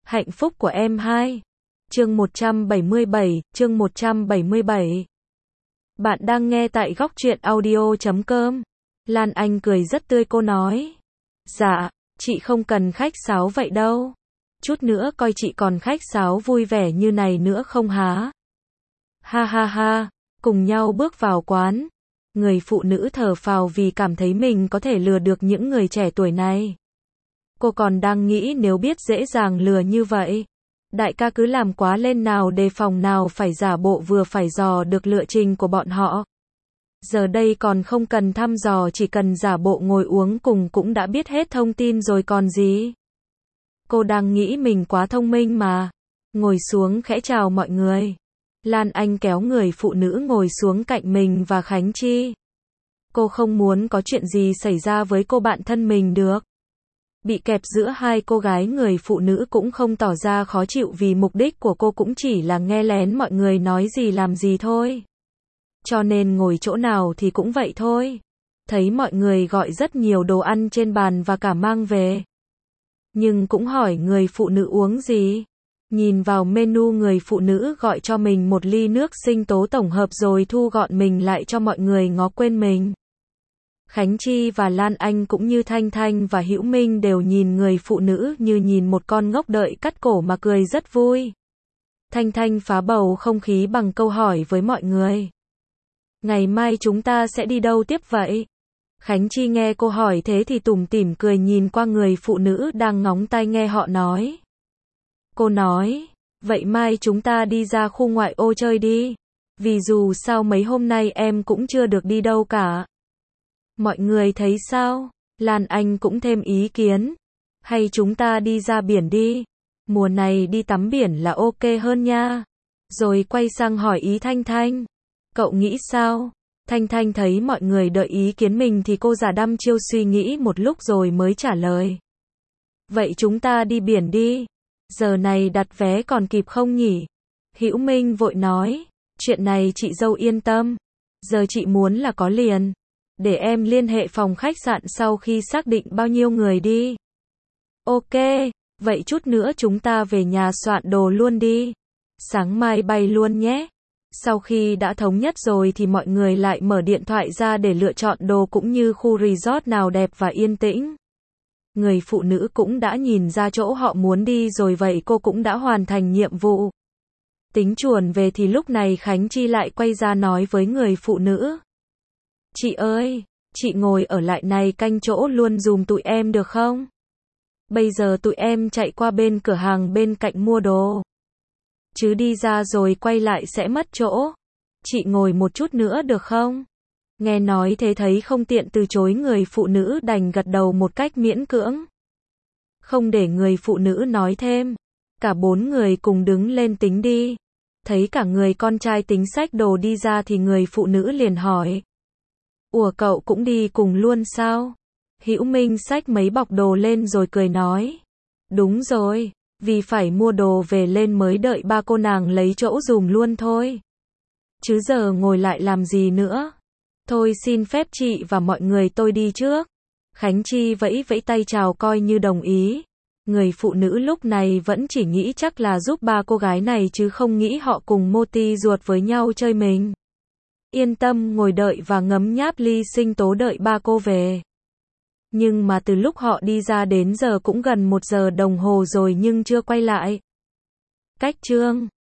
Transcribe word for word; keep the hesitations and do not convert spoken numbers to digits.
Hạnh phúc của em hai. Chương một trăm bảy mươi bảy, chương một trăm bảy mươi bảy. Bạn đang nghe tại góc truyện audio chấm com. Lan Anh cười rất tươi, cô nói. Dạ, chị không cần khách sáo vậy đâu. Chút nữa coi chị còn khách sáo vui vẻ như này nữa không hả? Ha ha ha, cùng nhau bước vào quán. Người phụ nữ thở phào vì cảm thấy mình có thể lừa được những người trẻ tuổi này. Cô còn đang nghĩ nếu biết dễ dàng lừa như vậy. Đại ca cứ làm quá lên nào, đề phòng nào phải giả bộ vừa phải dò được lộ trình của bọn họ. Giờ đây còn không cần thăm dò, chỉ cần giả bộ ngồi uống cùng cũng đã biết hết thông tin rồi còn gì. Cô đang nghĩ mình quá thông minh mà. Ngồi xuống khẽ chào mọi người. Lan Anh kéo người phụ nữ ngồi xuống cạnh mình và Khánh Chi. Cô không muốn có chuyện gì xảy ra với cô bạn thân mình được. Bị kẹp giữa hai cô gái, người phụ nữ cũng không tỏ ra khó chịu vì mục đích của cô cũng chỉ là nghe lén mọi người nói gì làm gì thôi. Cho nên ngồi chỗ nào thì cũng vậy thôi. Thấy mọi người gọi rất nhiều đồ ăn trên bàn và cả mang về. Nhưng cũng hỏi người phụ nữ uống gì. Nhìn vào menu, người phụ nữ gọi cho mình một ly nước sinh tố tổng hợp rồi thu gọn mình lại cho mọi người ngó quên mình. Khánh Chi và Lan Anh cũng như Thanh Thanh và Hữu Minh đều nhìn người phụ nữ như nhìn một con ngốc đợi cắt cổ mà cười rất vui. Thanh Thanh phá bầu không khí bằng câu hỏi với mọi người. Ngày mai chúng ta sẽ đi đâu tiếp vậy? Khánh Chi nghe cô hỏi thế thì tủm tỉm cười nhìn qua người phụ nữ đang ngóng tai nghe họ nói. Cô nói, vậy mai chúng ta đi ra khu ngoại ô chơi đi. Vì dù sao mấy hôm nay em cũng chưa được đi đâu cả. Mọi người thấy sao? Lan Anh cũng thêm ý kiến. Hay chúng ta đi ra biển đi. Mùa này đi tắm biển là ok hơn nha. Rồi quay sang hỏi ý Thanh Thanh. Cậu nghĩ sao? Thanh Thanh thấy mọi người đợi ý kiến mình thì cô giả đăm chiêu suy nghĩ một lúc rồi mới trả lời. Vậy chúng ta đi biển đi. Giờ này đặt vé còn kịp không nhỉ? Hữu Minh vội nói. Chuyện này chị dâu yên tâm. Giờ chị muốn là có liền. Để em liên hệ phòng khách sạn sau khi xác định bao nhiêu người đi. Ok, vậy chút nữa chúng ta về nhà soạn đồ luôn đi. Sáng mai bay luôn nhé. Sau khi đã thống nhất rồi thì mọi người lại mở điện thoại ra để lựa chọn đồ cũng như khu resort nào đẹp và yên tĩnh. Người phụ nữ cũng đã nhìn ra chỗ họ muốn đi rồi, vậy cô cũng đã hoàn thành nhiệm vụ. Tính chuồn về thì lúc này Khánh Chi lại quay ra nói với người phụ nữ. Chị ơi, chị ngồi ở lại này canh chỗ luôn dùm tụi em được không? Bây giờ tụi em chạy qua bên cửa hàng bên cạnh mua đồ. Chứ đi ra rồi quay lại sẽ mất chỗ. Chị ngồi một chút nữa được không? Nghe nói thế thấy không tiện từ chối, người phụ nữ đành gật đầu một cách miễn cưỡng. Không để người phụ nữ nói thêm. Cả bốn người cùng đứng lên tính đi. Thấy cả người con trai tính xách đồ đi ra thì người phụ nữ liền hỏi. Ủa cậu cũng đi cùng luôn sao? Hữu Minh xách mấy bọc đồ lên rồi cười nói. Đúng rồi, vì phải mua đồ về lên mới đợi ba cô nàng lấy chỗ dùm luôn thôi. Chứ giờ ngồi lại làm gì nữa? Thôi xin phép chị và mọi người tôi đi trước. Khánh Chi vẫy vẫy tay chào coi như đồng ý. Người phụ nữ lúc này vẫn chỉ nghĩ chắc là giúp ba cô gái này chứ không nghĩ họ cùng mô ti ruột với nhau chơi mình. Yên tâm ngồi đợi và ngấm nháp ly sinh tố đợi ba cô về. Nhưng mà từ lúc họ đi ra đến giờ cũng gần một giờ đồng hồ rồi nhưng chưa quay lại. Cách chương